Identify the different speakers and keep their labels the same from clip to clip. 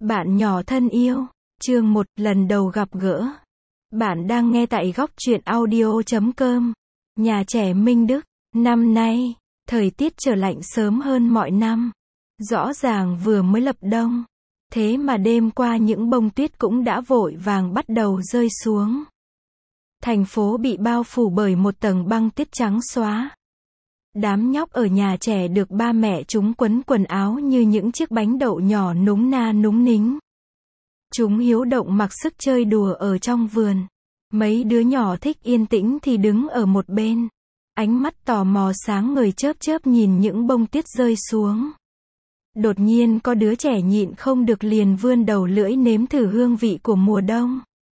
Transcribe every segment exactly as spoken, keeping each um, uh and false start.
Speaker 1: Bạn nhỏ thân yêu, chương một, lần đầu gặp gỡ. Bạn đang nghe tại góc truyện audio chấm com. Nhà trẻ Minh Đức, năm nay, thời tiết trở lạnh sớm hơn mọi năm. Rõ ràng vừa mới lập đông. Thế mà đêm qua những bông tuyết cũng đã vội vàng bắt đầu rơi xuống. Thành phố bị bao phủ bởi một tầng băng tuyết trắng xóa. Đám nhóc ở nhà trẻ được ba mẹ chúng quấn quần áo như những chiếc bánh đậu nhỏ núng na núng nính. Chúng hiếu động mặc sức chơi đùa ở trong vườn. Mấy đứa nhỏ thích yên tĩnh thì đứng ở một bên. Ánh mắt tò mò sáng ngời chớp chớp nhìn những bông tuyết rơi xuống. Đột nhiên có đứa trẻ nhịn không được liền vươn đầu lưỡi nếm thử hương vị của mùa đông.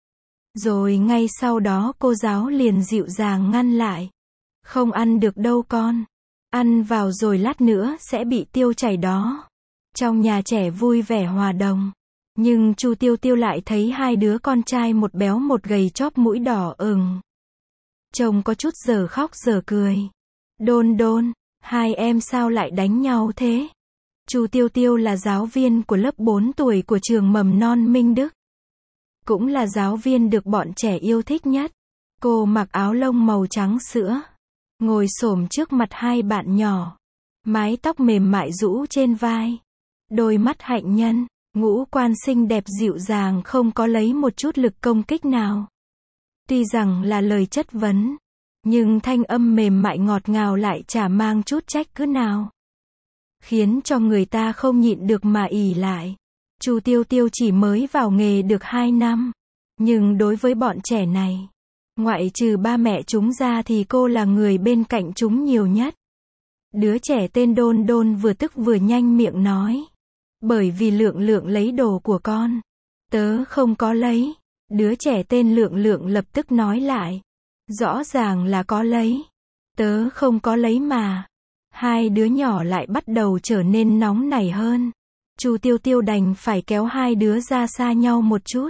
Speaker 1: Rồi ngay sau đó cô giáo liền dịu dàng ngăn lại. Không ăn được đâu con. Ăn vào rồi lát nữa sẽ bị tiêu chảy đó. Trong nhà trẻ vui vẻ hòa đồng. Nhưng Chu Tiêu Tiêu lại thấy hai đứa con trai một béo một gầy chóp mũi đỏ ửng. Trông có chút giờ khóc giờ cười. Đôn đôn, hai em sao lại đánh nhau thế? Chu Tiêu Tiêu là giáo viên của lớp bốn tuổi của trường mầm non Minh Đức. Cũng là giáo viên được bọn trẻ yêu thích nhất. Cô mặc áo lông màu trắng sữa. Ngồi xổm trước mặt hai bạn nhỏ. Mái tóc mềm mại rũ trên vai. Đôi mắt hạnh nhân, ngũ quan xinh đẹp dịu dàng không có lấy một chút lực công kích nào. Tuy rằng là lời chất vấn, nhưng thanh âm mềm mại ngọt ngào lại chả mang chút trách cứ nào. Khiến cho người ta không nhịn được mà ỉ lại. Chu Tiêu Tiêu chỉ mới vào nghề được hai năm. Nhưng đối với bọn trẻ này, ngoại trừ ba mẹ chúng ra thì cô là người bên cạnh chúng nhiều nhất. Đứa trẻ tên Đôn Đôn vừa tức vừa nhanh miệng nói. Bởi vì Lượng Lượng lấy đồ của con. Tớ không có lấy. Đứa trẻ tên Lượng Lượng lập tức nói lại. Rõ ràng là có lấy. Tớ không có lấy mà. Hai đứa nhỏ lại bắt đầu trở nên nóng nảy hơn. Chu Tiêu Tiêu đành phải kéo hai đứa ra xa nhau một chút.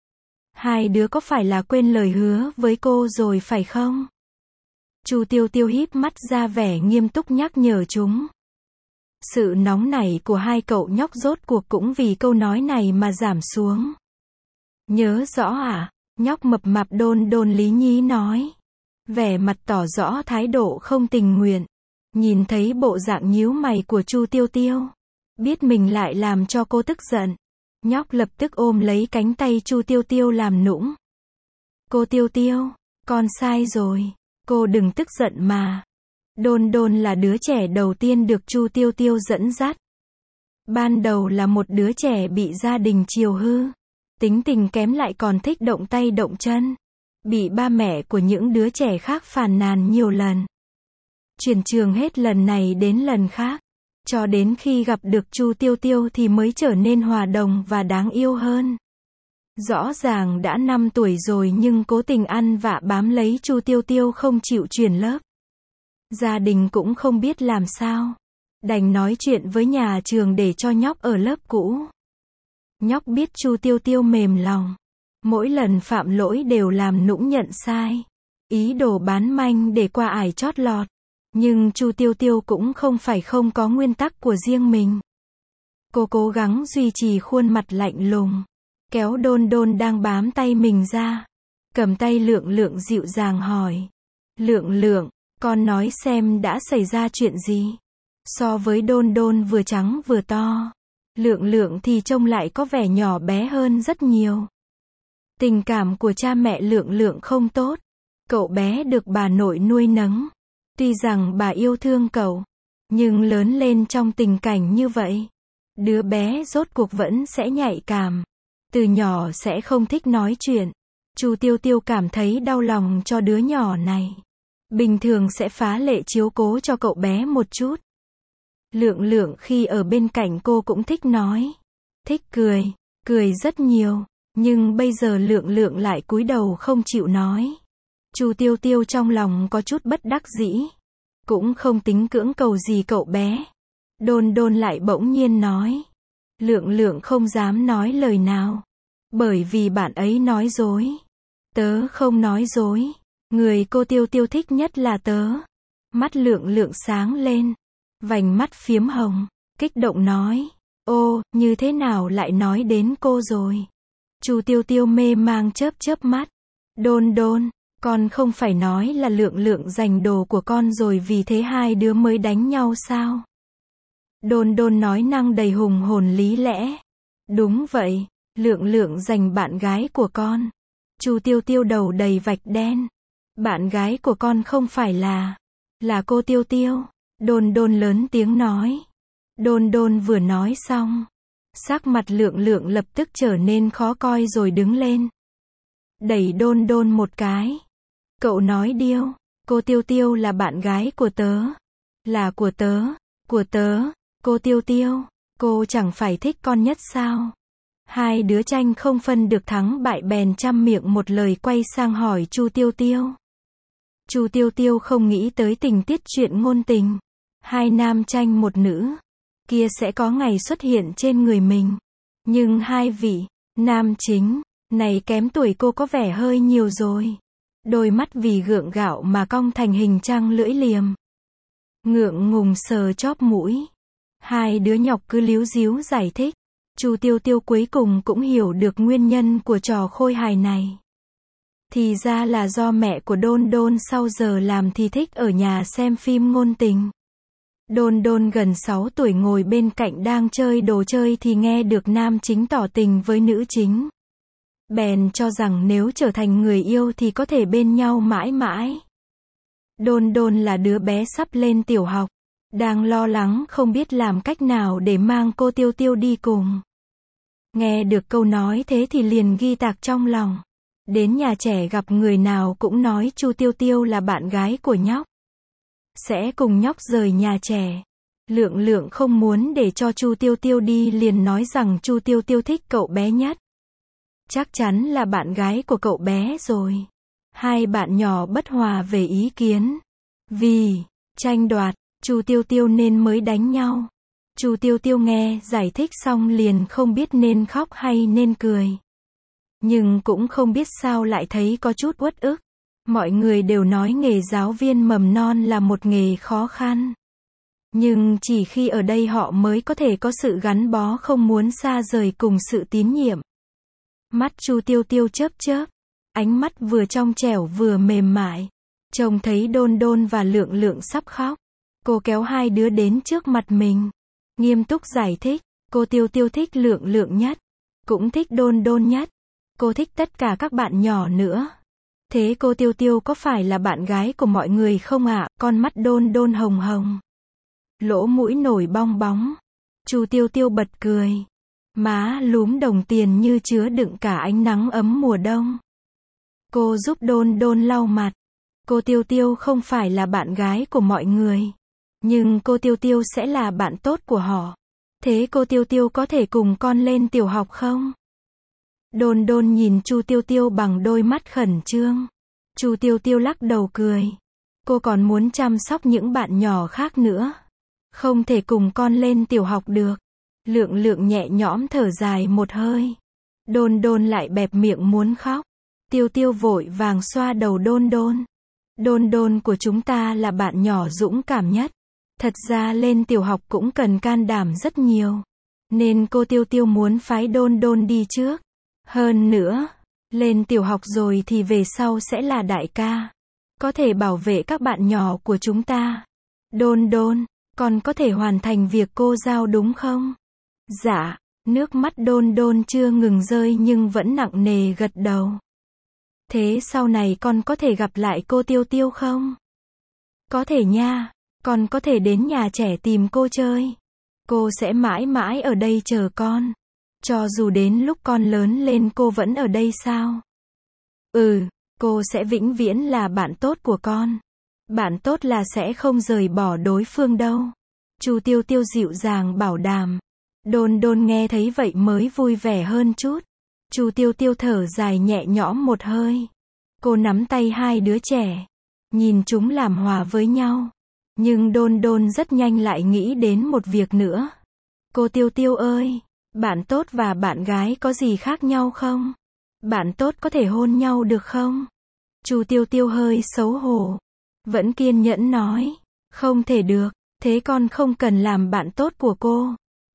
Speaker 1: Hai đứa có phải là quên lời hứa với cô rồi phải không? Chu Tiêu Tiêu híp mắt ra vẻ nghiêm túc nhắc nhở chúng. Sự nóng nảy của hai cậu nhóc rốt cuộc cũng vì câu nói này mà giảm xuống. Nhớ rõ à? Nhóc mập mạp Đôn Đôn lý nhí nói. Vẻ mặt tỏ rõ thái độ không tình nguyện. Nhìn thấy bộ dạng nhíu mày của Chu Tiêu Tiêu. Biết mình lại làm cho cô tức giận. Nhóc lập tức ôm lấy cánh tay Chu Tiêu Tiêu làm nũng. Cô Tiêu Tiêu, con sai rồi. Cô đừng tức giận mà. Đôn Đôn là đứa trẻ đầu tiên được Chu Tiêu Tiêu dẫn dắt. Ban đầu là một đứa trẻ bị gia đình chiều hư. Tính tình kém lại còn thích động tay động chân. Bị ba mẹ của những đứa trẻ khác phàn nàn nhiều lần. Chuyển trường hết lần này đến lần khác. Cho đến khi gặp được Chu Tiêu Tiêu thì mới trở nên hòa đồng và đáng yêu hơn. Rõ ràng đã năm tuổi rồi nhưng cố tình ăn vạ bám lấy Chu Tiêu Tiêu không chịu chuyển lớp. Gia đình cũng không biết làm sao. Đành nói chuyện với nhà trường để cho nhóc ở lớp cũ. Nhóc biết Chu Tiêu Tiêu mềm lòng. Mỗi lần phạm lỗi đều làm nũng nhận sai. Ý đồ bán manh để qua ải chót lọt. Nhưng Chu Tiêu Tiêu cũng không phải không có nguyên tắc của riêng mình. Cô cố gắng duy trì khuôn mặt lạnh lùng. Kéo Đôn Đôn đang bám tay mình ra. Cầm tay Lượng Lượng dịu dàng hỏi. Lượng Lượng, con nói xem đã xảy ra chuyện gì? So với Đôn Đôn vừa trắng vừa to. Lượng Lượng thì trông lại có vẻ nhỏ bé hơn rất nhiều. Tình cảm của cha mẹ Lượng Lượng không tốt. Cậu bé được bà nội nuôi nấng. Tuy rằng bà yêu thương cậu, nhưng lớn lên trong tình cảnh như vậy. Đứa bé rốt cuộc vẫn sẽ nhạy cảm. Từ nhỏ sẽ không thích nói chuyện. Chu Tiêu Tiêu cảm thấy đau lòng cho đứa nhỏ này. Bình thường sẽ phá lệ chiếu cố cho cậu bé một chút. Lượng Lượng khi ở bên cạnh cô cũng thích nói. Thích cười, cười rất nhiều. Nhưng bây giờ Lượng Lượng lại cúi đầu không chịu nói. Chu Tiêu Tiêu trong lòng có chút bất đắc dĩ. Cũng không tính cưỡng cầu gì cậu bé. Đôn Đôn lại bỗng nhiên nói. Lượng Lượng không dám nói lời nào. Bởi vì bạn ấy nói dối. Tớ không nói dối. Người cô Tiêu Tiêu thích nhất là tớ. Mắt Lượng Lượng sáng lên. Vành mắt phiếm hồng. Kích động nói. Ô, như thế nào lại nói đến cô rồi? Chu Tiêu Tiêu mê mang chớp chớp mắt. Đôn đôn, con không phải nói là Lượng Lượng giành đồ của con rồi vì thế hai đứa mới đánh nhau sao? Đôn đôn nói năng đầy hùng hồn lý lẽ. Đúng vậy, Lượng Lượng giành bạn gái của con. Chu Tiêu Tiêu đầu đầy vạch đen. Bạn gái của con không phải là, là cô Tiêu Tiêu. Đôn đôn lớn tiếng nói. Đôn đôn vừa nói xong, sắc mặt Lượng Lượng lập tức trở nên khó coi rồi đứng lên. Đẩy đôn đôn một cái. Cậu nói điêu, cô Tiêu Tiêu là bạn gái của tớ. Là của tớ, của tớ, cô Tiêu Tiêu, cô chẳng phải thích con nhất sao? Hai đứa tranh không phân được thắng bại bèn trăm miệng một lời quay sang hỏi Chu Tiêu Tiêu. Chu Tiêu Tiêu không nghĩ tới tình tiết chuyện ngôn tình. Hai nam tranh một nữ, kia sẽ có ngày xuất hiện trên người mình. Nhưng hai vị, nam chính, này kém tuổi cô có vẻ hơi nhiều rồi. Đôi mắt vì gượng gạo mà cong thành hình trăng lưỡi liềm. Ngượng ngùng sờ chóp mũi. Hai đứa nhọc cứ líu díu giải thích. Chu Tiêu Tiêu cuối cùng cũng hiểu được nguyên nhân của trò khôi hài này. Thì ra là do mẹ của Đôn Đôn sau giờ làm thì thích ở nhà xem phim ngôn tình. Đôn Đôn gần sáu tuổi ngồi bên cạnh đang chơi đồ chơi thì nghe được nam chính tỏ tình với nữ chính. Bèn cho rằng nếu trở thành người yêu thì có thể bên nhau mãi mãi. Đôn Đôn là đứa bé sắp lên tiểu học, đang lo lắng không biết làm cách nào để mang cô Tiêu Tiêu đi cùng. Nghe được câu nói thế thì liền ghi tạc trong lòng. Đến nhà trẻ gặp người nào cũng nói Chu Tiêu Tiêu là bạn gái của nhóc. Sẽ cùng nhóc rời nhà trẻ. Lượng Lượng không muốn để cho Chu Tiêu Tiêu đi liền nói rằng Chu Tiêu Tiêu thích cậu bé nhất. Chắc chắn là bạn gái của cậu bé rồi. Hai bạn nhỏ bất hòa về ý kiến. Vì tranh đoạt, Chu Tiêu Tiêu nên mới đánh nhau. Chu Tiêu Tiêu nghe giải thích xong liền không biết nên khóc hay nên cười. Nhưng cũng không biết sao lại thấy có chút uất ức. Mọi người đều nói nghề giáo viên mầm non là một nghề khó khăn. Nhưng chỉ khi ở đây họ mới có thể có sự gắn bó không muốn xa rời cùng sự tín nhiệm. Mắt Chu Tiêu Tiêu chớp chớp. Ánh mắt vừa trong trẻo vừa mềm mại. Trông thấy Đôn Đôn và Lượng Lượng sắp khóc. Cô kéo hai đứa đến trước mặt mình. Nghiêm túc giải thích. Cô Tiêu Tiêu thích Lượng Lượng nhất. Cũng thích Đôn Đôn nhất. Cô thích tất cả các bạn nhỏ nữa. Thế cô Tiêu Tiêu có phải là bạn gái của mọi người không ạ? À? Con mắt Đôn Đôn hồng hồng. Lỗ mũi nổi bong bóng. Chu Tiêu Tiêu bật cười. Má lúm đồng tiền như chứa đựng cả ánh nắng ấm mùa đông. Cô giúp Đôn Đôn lau mặt. Cô Tiêu Tiêu không phải là bạn gái của mọi người. Nhưng cô Tiêu Tiêu sẽ là bạn tốt của họ. Thế cô Tiêu Tiêu có thể cùng con lên tiểu học không? Đôn Đôn nhìn Chu Tiêu Tiêu bằng đôi mắt khẩn trương. Chu Tiêu Tiêu lắc đầu cười. Cô còn muốn chăm sóc những bạn nhỏ khác nữa. Không thể cùng con lên tiểu học được. Lượng Lượng nhẹ nhõm thở dài một hơi. Đôn Đôn lại bẹp miệng muốn khóc. Tiêu Tiêu vội vàng xoa đầu Đôn Đôn. Đôn Đôn của chúng ta là bạn nhỏ dũng cảm nhất. Thật ra lên tiểu học cũng cần can đảm rất nhiều. Nên cô Tiêu Tiêu muốn phái Đôn Đôn đi trước. Hơn nữa, lên tiểu học rồi thì về sau sẽ là đại ca. Có thể bảo vệ các bạn nhỏ của chúng ta. Đôn Đôn, con có thể hoàn thành việc cô giao đúng không? Dạ, nước mắt Đôn Đôn chưa ngừng rơi nhưng vẫn nặng nề gật đầu. Thế sau này con có thể gặp lại cô Tiêu Tiêu không? Có thể nha, con có thể đến nhà trẻ tìm cô chơi. Cô sẽ mãi mãi ở đây chờ con. Cho dù đến lúc con lớn lên cô vẫn ở đây sao? Ừ, cô sẽ vĩnh viễn là bạn tốt của con. Bạn tốt là sẽ không rời bỏ đối phương đâu. Chu Tiêu Tiêu dịu dàng bảo đảm. Đôn Đôn nghe thấy vậy mới vui vẻ hơn chút. Chu Tiêu Tiêu thở dài nhẹ nhõm một hơi. Cô nắm tay hai đứa trẻ. Nhìn chúng làm hòa với nhau. Nhưng Đôn Đôn rất nhanh lại nghĩ đến một việc nữa. Cô Tiêu Tiêu ơi! Bạn tốt và bạn gái có gì khác nhau không? Bạn tốt có thể hôn nhau được không? Chu Tiêu Tiêu hơi xấu hổ. Vẫn kiên nhẫn nói. Không thể được. Thế con không cần làm bạn tốt của cô.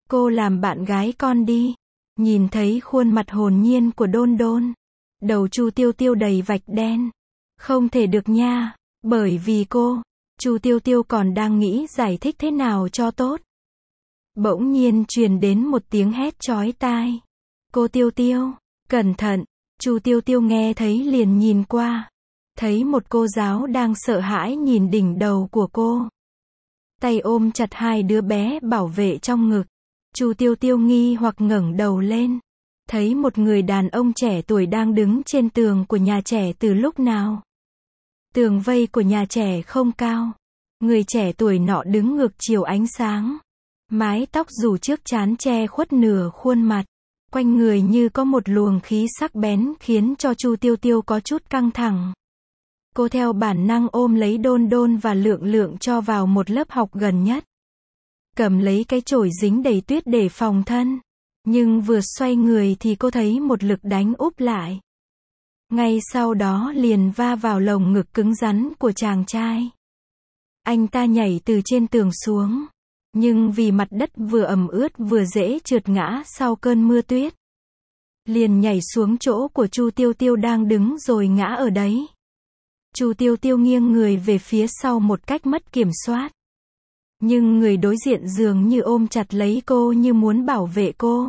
Speaker 1: Cô làm bạn gái con đi. Nhìn thấy khuôn mặt hồn nhiên của Đôn Đôn. Đầu Chu Tiêu Tiêu đầy vạch đen. Không thể được nha. Bởi vì cô. Chu Tiêu Tiêu còn đang nghĩ giải thích thế nào cho tốt. Bỗng nhiên truyền đến một tiếng hét chói tai. Cô Tiêu Tiêu, cẩn thận. Chu Tiêu Tiêu nghe thấy liền nhìn qua. Thấy một cô giáo đang sợ hãi nhìn đỉnh đầu của cô. Tay ôm chặt hai đứa bé bảo vệ trong ngực. Chu Tiêu Tiêu nghi hoặc ngẩng đầu lên. Thấy một người đàn ông trẻ tuổi đang đứng trên tường của nhà trẻ từ lúc nào. Tường vây của nhà trẻ không cao. Người trẻ tuổi nọ đứng ngược chiều ánh sáng. Mái tóc rủ trước trán che khuất nửa khuôn mặt. Quanh người như có một luồng khí sắc bén khiến cho Chu Tiêu Tiêu có chút căng thẳng. Cô theo bản năng ôm lấy Đôn Đôn và Lượng Lượng cho vào một lớp học gần nhất. Cầm lấy cái chổi dính đầy tuyết để phòng thân. Nhưng vừa xoay người thì cô thấy một lực đánh úp lại. Ngay sau đó liền va vào lồng ngực cứng rắn của chàng trai. Anh ta nhảy từ trên tường xuống. Nhưng vì mặt đất vừa ẩm ướt vừa dễ trượt ngã sau cơn mưa tuyết. Liền nhảy xuống chỗ của Chu Tiêu Tiêu đang đứng rồi ngã ở đấy. Chu Tiêu Tiêu nghiêng người về phía sau một cách mất kiểm soát. Nhưng người đối diện dường như ôm chặt lấy cô như muốn bảo vệ cô.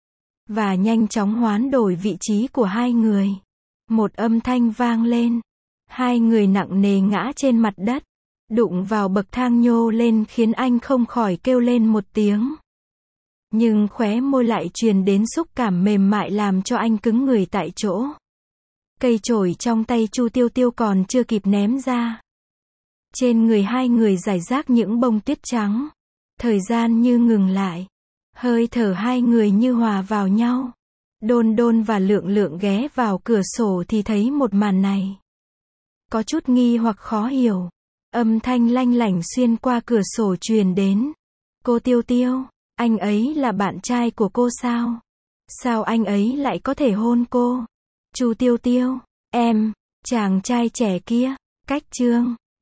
Speaker 1: Và nhanh chóng hoán đổi vị trí của hai người. Một âm thanh vang lên. Hai người nặng nề ngã trên mặt đất. Đụng vào bậc thang nhô lên khiến anh không khỏi kêu lên một tiếng. Nhưng khóe môi lại truyền đến xúc cảm mềm mại làm cho anh cứng người tại chỗ. Cây chổi trong tay Chu Tiêu Tiêu còn chưa kịp ném ra. Trên người hai người rải rác những bông tuyết trắng. Thời gian như ngừng lại. Hơi thở hai người như hòa vào nhau. Đôn Đôn và Lượng Lượng ghé vào cửa sổ thì thấy một màn này. Có chút nghi hoặc khó hiểu. Âm thanh lanh lảnh xuyên qua cửa sổ truyền đến. Cô Tiêu Tiêu, anh ấy là bạn trai của cô sao? Sao anh ấy lại có thể hôn cô? Chu Tiêu Tiêu, em, chàng trai trẻ kia, cách chương.